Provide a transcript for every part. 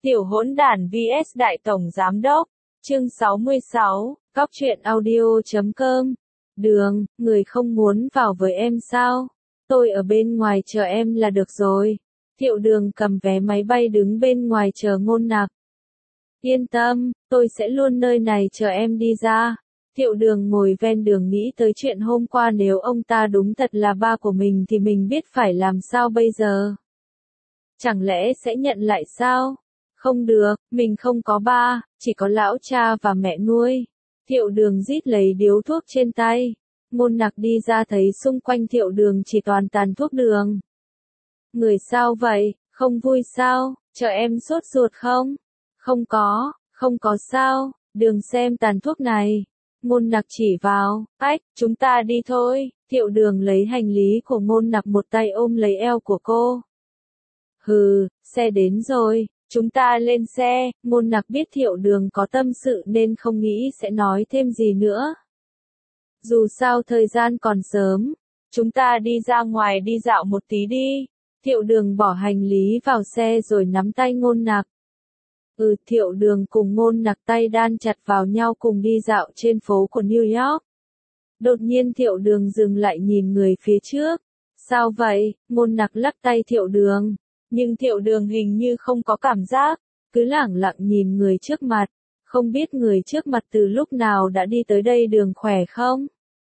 Tiểu hỗn đản vs Đại Tổng Giám Đốc, chương 66, Cóc truyện audio.com. Đường, người không muốn vào với em sao? Tôi ở bên ngoài chờ em là được rồi. Thiệu Đường cầm vé máy bay đứng bên ngoài chờ Ngôn Nặc. Yên tâm, tôi sẽ luôn nơi này chờ em đi ra. Thiệu Đường ngồi ven đường nghĩ tới chuyện hôm qua, nếu ông ta đúng thật là ba của mình thì mình biết phải làm sao bây giờ. Chẳng lẽ sẽ nhận lại sao? Không được, mình không có ba, chỉ có lão cha và mẹ nuôi. Thiệu Đường rít lấy điếu thuốc trên tay. Ngôn Nặc đi ra thấy xung quanh Thiệu Đường chỉ toàn tàn thuốc đường. Người sao vậy, không vui sao, chờ em sốt ruột không? Không có sao, Đường xem tàn thuốc này. Ngôn Nặc chỉ vào, ách, chúng ta đi thôi. Thiệu Đường lấy hành lý của Ngôn Nặc, một tay ôm lấy eo của cô. Hừ, xe đến rồi, chúng ta lên xe. Ngôn Nặc biết Thiệu Đường có tâm sự nên không nghĩ sẽ nói thêm gì nữa. Dù sao thời gian còn sớm, chúng ta đi ra ngoài đi dạo một tí đi. Thiệu Đường bỏ hành lý vào xe rồi nắm tay Ngôn Nặc. Thiệu Đường cùng Ngôn Nặc tay đan chặt vào nhau cùng đi dạo trên phố của New York. Đột nhiên Thiệu Đường dừng lại nhìn người phía trước. Sao vậy? Ngôn Nặc lắc tay Thiệu Đường. Nhưng Thiệu Đường hình như không có cảm giác, cứ lẳng lặng nhìn người trước mặt. Không biết người trước mặt từ lúc nào đã đi tới đây. Đường khỏe không?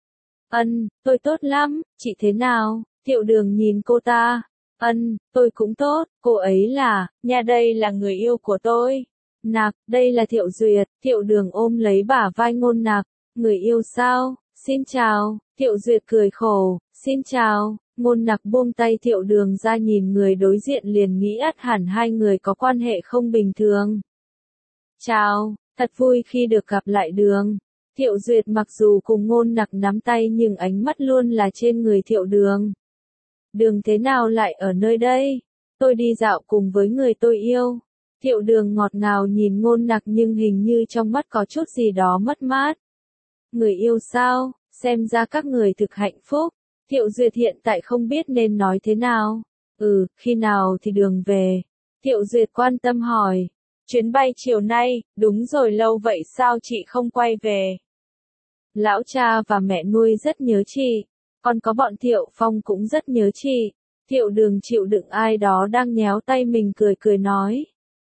Tôi tốt lắm, chị thế nào? Thiệu Đường nhìn cô ta. Tôi cũng tốt, cô ấy là, đây là người yêu của tôi. Nặc, đây là Thiệu Duyệt. Thiệu Đường ôm lấy bả vai Ngôn Nặc. Người yêu sao? Xin chào. Thiệu Duyệt cười khổ. Xin chào. Ngôn Nặc buông tay Thiệu Đường ra, nhìn người đối diện liền nghĩ ắt hẳn hai người có quan hệ không bình thường. Chào, thật vui khi được gặp lại Đường. Thiệu Duyệt mặc dù cùng Ngôn Nặc nắm tay nhưng ánh mắt luôn là trên người Thiệu Đường. Đường thế nào lại ở nơi đây? Tôi đi dạo cùng với người tôi yêu. Thiệu Đường ngọt ngào nhìn Ngôn Nặc nhưng hình như trong mắt có chút gì đó mất mát. Người yêu sao? Xem ra các người thực hạnh phúc. Thiệu Duyệt hiện tại không biết nên nói thế nào. Khi nào thì Đường về? Thiệu Duyệt quan tâm hỏi. Chuyến bay chiều nay, đúng rồi, lâu vậy sao chị không quay về? Lão cha và mẹ nuôi rất nhớ chị. Còn có bọn Thiệu Phong cũng rất nhớ chị. Thiệu Đường chịu đựng ai đó đang nhéo tay mình, cười nói.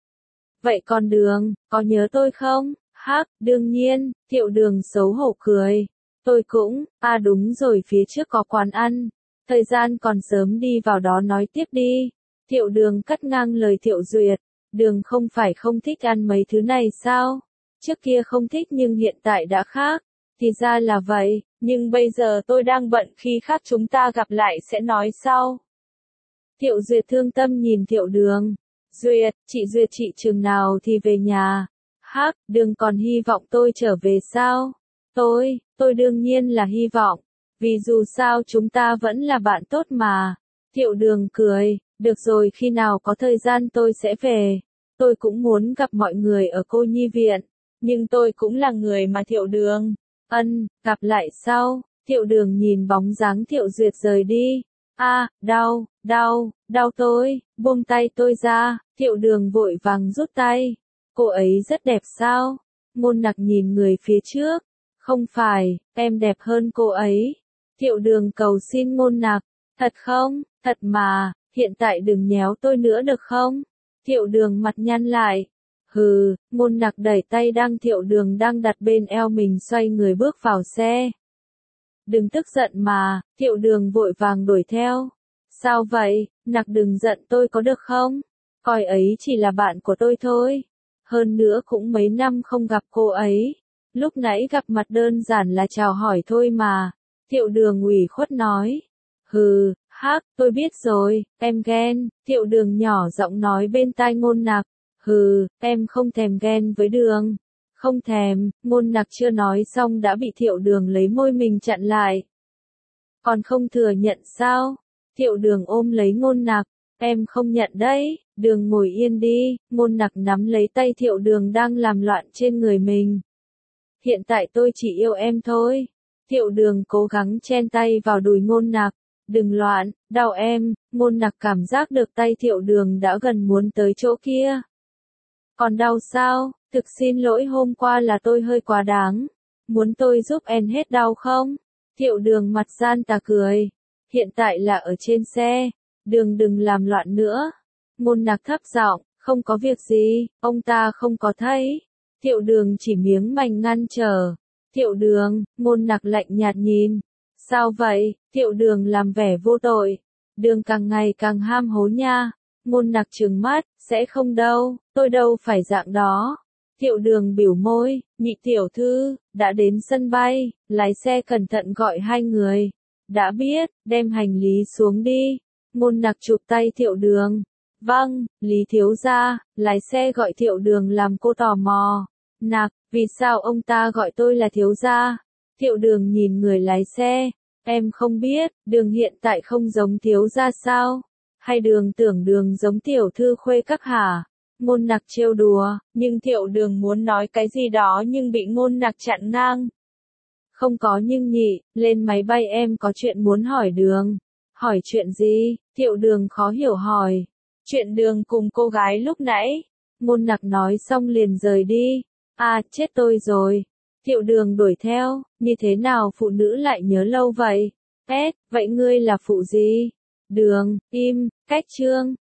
Vậy còn Đường, có nhớ tôi không? Hắc, đương nhiên. Thiệu Đường xấu hổ cười. Tôi cũng, đúng rồi, phía trước có quán ăn. Thời gian còn sớm, đi vào đó nói tiếp đi. Thiệu Đường cắt ngang lời Thiệu Duyệt. Đường không phải không thích ăn mấy thứ này sao? Trước kia không thích nhưng hiện tại đã khác. Thì ra là vậy, nhưng bây giờ tôi đang bận, khi khác chúng ta gặp lại sẽ nói sau. Thiệu Duyệt thương tâm nhìn Thiệu Đường. Duyệt, chị chừng nào thì về nhà? Hắc, Đường còn hy vọng tôi trở về sao? Tôi đương nhiên là hy vọng. Vì dù sao chúng ta vẫn là bạn tốt mà. Thiệu Đường cười. Được rồi, khi nào có thời gian tôi sẽ về. Tôi cũng muốn gặp mọi người ở cô nhi viện. Nhưng tôi cũng là người mà. Thiệu Đường. Gặp lại sau. Thiệu Đường nhìn bóng dáng Thiệu Duyệt rời đi. Đau tôi, buông tay tôi ra. Thiệu Đường vội vàng rút tay. Cô ấy rất đẹp sao? Ngôn Nặc nhìn người phía trước. Không phải, em đẹp hơn cô ấy. Thiệu Đường cầu xin Ngôn Nặc. Thật không? Thật mà, hiện tại đừng nhéo tôi nữa được không? Thiệu Đường mặt nhăn lại. Ngôn Nặc đẩy tay Thiệu Đường đang đặt bên eo mình, xoay người bước vào xe. Đừng tức giận mà. Thiệu Đường vội vàng đuổi theo. Sao vậy? Nặc đừng giận tôi có được không? Coi ấy chỉ là bạn của tôi thôi. Hơn nữa cũng mấy năm không gặp cô ấy. Lúc nãy gặp mặt đơn giản là chào hỏi thôi mà. Thiệu Đường ủy khuất nói. Hắc, tôi biết rồi, em ghen. Thiệu Đường nhỏ giọng nói bên tai Ngôn Nặc. Em không thèm ghen với Đường. Không thèm. Ngôn Nặc chưa nói xong đã bị Thiệu Đường lấy môi mình chặn lại. Còn không thừa nhận sao? Thiệu Đường ôm lấy Ngôn Nặc. Em không nhận đấy. Đường ngồi yên đi. Ngôn Nặc nắm lấy tay Thiệu Đường đang làm loạn trên người mình. Hiện tại tôi chỉ yêu em thôi. Thiệu Đường cố gắng chen tay vào đùi Ngôn Nặc. Đừng loạn, đau em. Ngôn Nặc cảm giác được tay Thiệu Đường đã gần muốn tới chỗ kia. Còn đau sao? Thực xin lỗi hôm qua là tôi hơi quá đáng. Muốn tôi giúp em hết đau không? Thiệu Đường mặt gian tà cười. Hiện tại là ở trên xe. Đường đừng làm loạn nữa. Ngôn Nặc thấp giọng, không có việc gì, ông ta không có thấy. Thiệu Đường chỉ miếng mảnh ngăn trở. Thiệu Đường, Ngôn Nặc lạnh nhạt nhìn. Sao vậy? Thiệu Đường làm vẻ vô tội. Đường càng ngày càng ham hố nha. Ngôn Nặc trừng mắt, sẽ không đâu, tôi đâu phải dạng đó. Thiệu Đường biểu môi, nhị tiểu thư, đã đến sân bay, lái xe cẩn thận gọi hai người. Đã biết, đem hành lý xuống đi. Ngôn Nặc chụp tay Thiệu Đường. Vâng, Lý thiếu gia, lái xe gọi Thiệu Đường làm cô tò mò. Nặc, vì sao ông ta gọi tôi là thiếu gia? Thiệu Đường nhìn người lái xe. Em không biết, Đường hiện tại không giống thiếu gia sao? Hay Đường tưởng Đường giống tiểu thư khuê các hả? Ngôn Nặc trêu đùa, nhưng Thiệu Đường muốn nói cái gì đó nhưng bị Ngôn Nặc chặn ngang. Không có nhưng nhị, lên máy bay em có chuyện muốn hỏi Đường. Hỏi chuyện gì? Thiệu Đường khó hiểu hỏi. Chuyện Đường cùng cô gái lúc nãy. Ngôn Nặc nói xong liền rời đi. À, chết tôi rồi. Thiệu Đường đuổi theo, như thế nào phụ nữ lại nhớ lâu vậy? Vậy ngươi là phụ gì? Đường, im, cách chương.